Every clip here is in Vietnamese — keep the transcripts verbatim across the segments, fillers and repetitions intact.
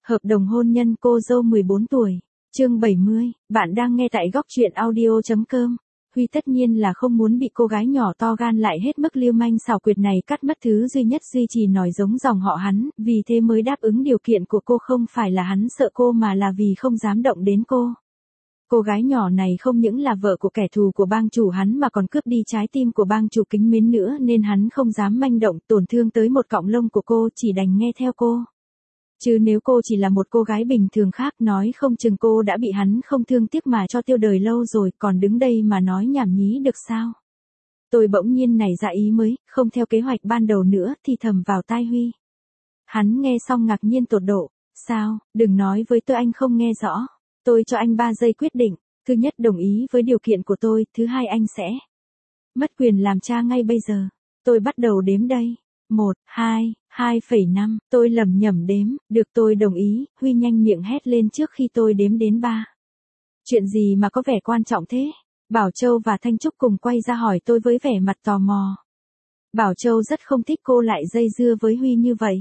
Hợp đồng hôn nhân cô dâu mười bốn tuổi. Chương bảy mươi, bạn đang nghe tại góc truyện audio chấm com. Huy tất nhiên là không muốn bị cô gái nhỏ to gan lại hết mức lưu manh xảo quyệt này cắt mất thứ duy nhất duy trì nòi giống dòng họ hắn, vì thế mới đáp ứng điều kiện của cô, không phải là hắn sợ cô mà là vì không dám động đến cô. Cô gái nhỏ này không những là vợ của kẻ thù của bang chủ hắn mà còn cướp đi trái tim của bang chủ Kính Mến nữa, nên hắn không dám manh động tổn thương tới một cọng lông của cô, chỉ đành nghe theo cô. Chứ nếu cô chỉ là một cô gái bình thường khác, nói không chừng cô đã bị hắn không thương tiếc mà cho tiêu đời lâu rồi, còn đứng đây mà nói nhảm nhí được sao? Tôi bỗng nhiên nảy ra ý mới, không theo kế hoạch ban đầu nữa, thì thầm vào tai Huy. Hắn nghe xong ngạc nhiên tột độ. Sao, đừng nói với tôi anh không nghe rõ. Tôi cho anh ba giây quyết định. Thứ nhất, đồng ý với điều kiện của tôi. Thứ hai, anh sẽ mất quyền làm cha ngay bây giờ. Tôi bắt đầu đếm đây. Một, hai, hai phẩy năm, tôi lẩm nhẩm đếm, được tôi đồng ý. Huy nhanh miệng hét lên trước khi tôi đếm đến ba. Chuyện gì mà có vẻ quan trọng thế? Bảo Châu và Thanh Trúc cùng quay ra hỏi tôi với vẻ mặt tò mò. Bảo Châu rất không thích cô lại dây dưa với Huy như vậy.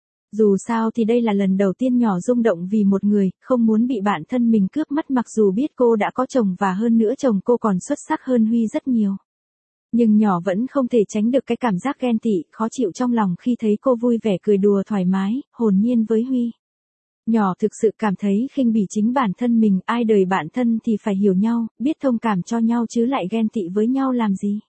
Dù sao thì đây là lần đầu tiên nhỏ rung động vì một người, không muốn bị bạn thân mình cướp mất, mặc dù biết cô đã có chồng và hơn nữa chồng cô còn xuất sắc hơn Huy rất nhiều. Nhưng nhỏ vẫn không thể tránh được cái cảm giác ghen tị, khó chịu trong lòng khi thấy cô vui vẻ cười đùa thoải mái, hồn nhiên với Huy. Nhỏ thực sự cảm thấy khinh bỉ chính bản thân mình, ai đời bạn thân thì phải hiểu nhau, biết thông cảm cho nhau chứ lại ghen tị với nhau làm gì.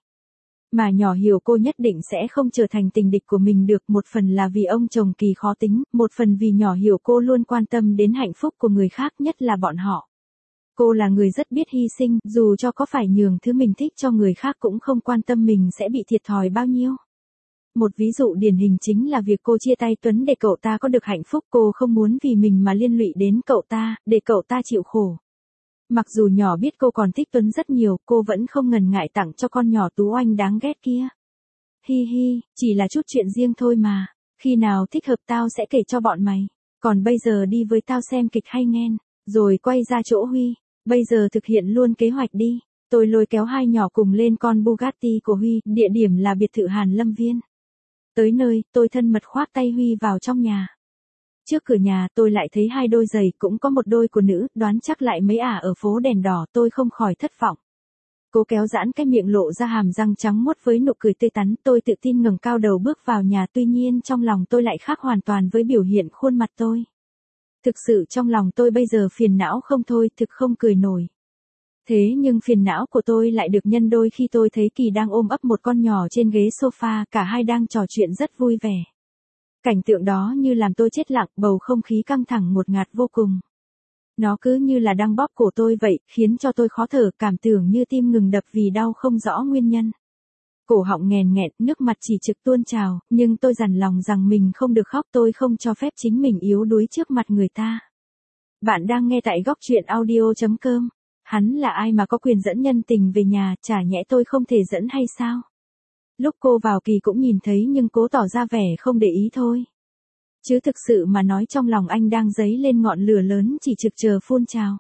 Mà nhỏ hiểu cô nhất định sẽ không trở thành tình địch của mình được, một phần là vì ông chồng Kỳ khó tính, một phần vì nhỏ hiểu cô luôn quan tâm đến hạnh phúc của người khác, nhất là bọn họ. Cô là người rất biết hy sinh, dù cho có phải nhường thứ mình thích cho người khác cũng không quan tâm mình sẽ bị thiệt thòi bao nhiêu. Một ví dụ điển hình chính là việc cô chia tay Tuấn để cậu ta có được hạnh phúc, cô không muốn vì mình mà liên lụy đến cậu ta, để cậu ta chịu khổ. Mặc dù nhỏ biết cô còn thích Tuấn rất nhiều, cô vẫn không ngần ngại tặng cho con nhỏ tú oanh đáng ghét kia. Hi hi, chỉ là chút chuyện riêng thôi mà, khi nào thích hợp tao sẽ kể cho bọn mày, còn bây giờ đi với tao xem kịch hay nghen. Rồi quay ra chỗ Huy, bây giờ thực hiện luôn kế hoạch đi. Tôi lôi kéo hai nhỏ cùng lên con Bugatti của Huy, địa điểm là biệt thự Hàn Lâm Viên. Tới nơi, tôi thân mật khoác tay Huy vào trong nhà. Trước cửa nhà tôi lại thấy hai đôi giày, cũng có một đôi của nữ, đoán chắc lại mấy ả ở phố đèn đỏ, tôi không khỏi thất vọng. Cố kéo giãn cái miệng lộ ra hàm răng trắng muốt với nụ cười tươi tắn, tôi tự tin ngẩng cao đầu bước vào nhà, tuy nhiên trong lòng tôi lại khác hoàn toàn với biểu hiện khuôn mặt tôi. Thực sự trong lòng tôi bây giờ phiền não không thôi, thực không cười nổi. Thế nhưng phiền não của tôi lại được nhân đôi khi tôi thấy Kỳ đang ôm ấp một con nhỏ trên ghế sofa, cả hai đang trò chuyện rất vui vẻ. Cảnh tượng đó như làm tôi chết lặng, bầu không khí căng thẳng ngột ngạt vô cùng. Nó cứ như là đang bóp cổ tôi vậy, khiến cho tôi khó thở, cảm tưởng như tim ngừng đập vì đau không rõ nguyên nhân. Cổ họng nghèn nghẹn, nước mặt chỉ trực tuôn trào, nhưng tôi dằn lòng rằng mình không được khóc, tôi không cho phép chính mình yếu đuối trước mặt người ta. Bạn đang nghe tại góc truyện audio chấm com. Hắn là ai mà có quyền dẫn nhân tình về nhà, chả nhẽ tôi không thể dẫn hay sao? Lúc cô vào Kỳ cũng nhìn thấy nhưng cố tỏ ra vẻ không để ý thôi. Chứ thực sự mà nói trong lòng anh đang dấy lên ngọn lửa lớn chỉ trực chờ phun trào.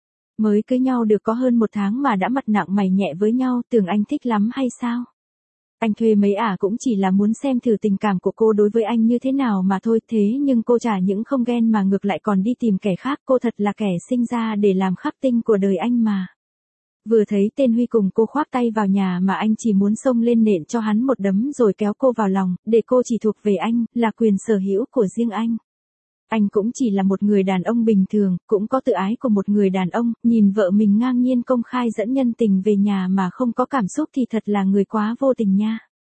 Mới cưới nhau được có hơn một tháng mà đã mặt nặng mày nhẹ với nhau, tưởng anh thích lắm hay sao? Anh thuê mấy ả cũng chỉ là muốn xem thử tình cảm của cô đối với anh như thế nào mà thôi, thế nhưng cô chả những không ghen mà ngược lại còn đi tìm kẻ khác, cô thật là kẻ sinh ra để làm khắc tinh của đời anh mà. Vừa thấy tên Huy cùng cô khoác tay vào nhà mà anh chỉ muốn xông lên nện cho hắn một đấm rồi kéo cô vào lòng, để cô chỉ thuộc về anh, là quyền sở hữu của riêng anh. Anh cũng chỉ là một người đàn ông bình thường, cũng có tự ái của một người đàn ông, nhìn vợ mình ngang nhiên công khai dẫn nhân tình về nhà mà không có cảm xúc thì thật là người quá vô tình nha.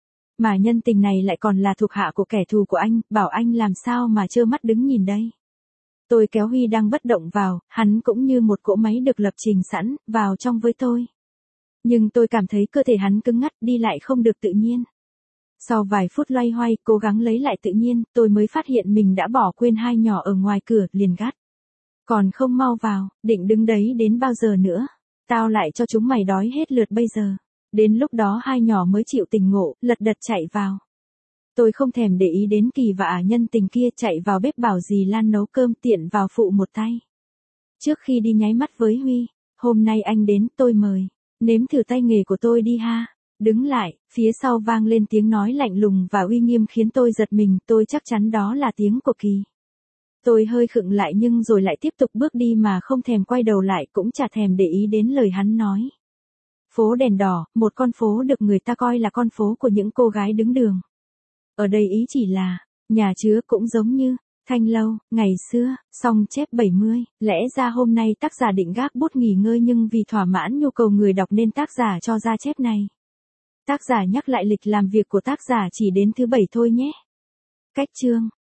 Mà nhân tình này lại còn là thuộc hạ của kẻ thù của anh, bảo anh làm sao mà trơ mắt đứng nhìn đây. Tôi kéo Huy đang bất động vào, hắn cũng như một cỗ máy được lập trình sẵn, vào trong với tôi. Nhưng tôi cảm thấy cơ thể hắn cứng ngắc, đi lại không được tự nhiên. Sau vài phút loay hoay, cố gắng lấy lại tự nhiên, tôi mới phát hiện mình đã bỏ quên hai nhỏ ở ngoài cửa, liền gắt. Còn không mau vào, định đứng đấy đến bao giờ nữa? Tao lại cho chúng mày đói hết lượt bây giờ. Đến lúc đó hai nhỏ mới chịu tình ngộ, lật đật chạy vào. Tôi không thèm để ý đến Kỳ và ả nhân tình kia, chạy vào bếp bảo dì Lan nấu cơm, tiện vào phụ một tay. Trước khi đi nháy mắt với Huy, hôm nay anh đến, tôi mời, nếm thử tay nghề của tôi đi ha. Đứng lại, phía sau vang lên tiếng nói lạnh lùng và uy nghiêm khiến tôi giật mình, tôi chắc chắn đó là tiếng của Kỳ. Tôi hơi khựng lại nhưng rồi lại tiếp tục bước đi mà không thèm quay đầu lại, cũng chả thèm để ý đến lời hắn nói. Phố đèn đỏ, một con phố được người ta coi là con phố của những cô gái đứng đường. Ở đây ý chỉ là, nhà chứa cũng giống như Thanh Lâu, ngày xưa, song chép bảy mươi, lẽ ra hôm nay tác giả định gác bút nghỉ ngơi nhưng vì thỏa mãn nhu cầu người đọc nên tác giả cho ra chép này. Tác giả nhắc lại lịch làm việc của tác giả chỉ đến thứ bảy thôi nhé. Cách chương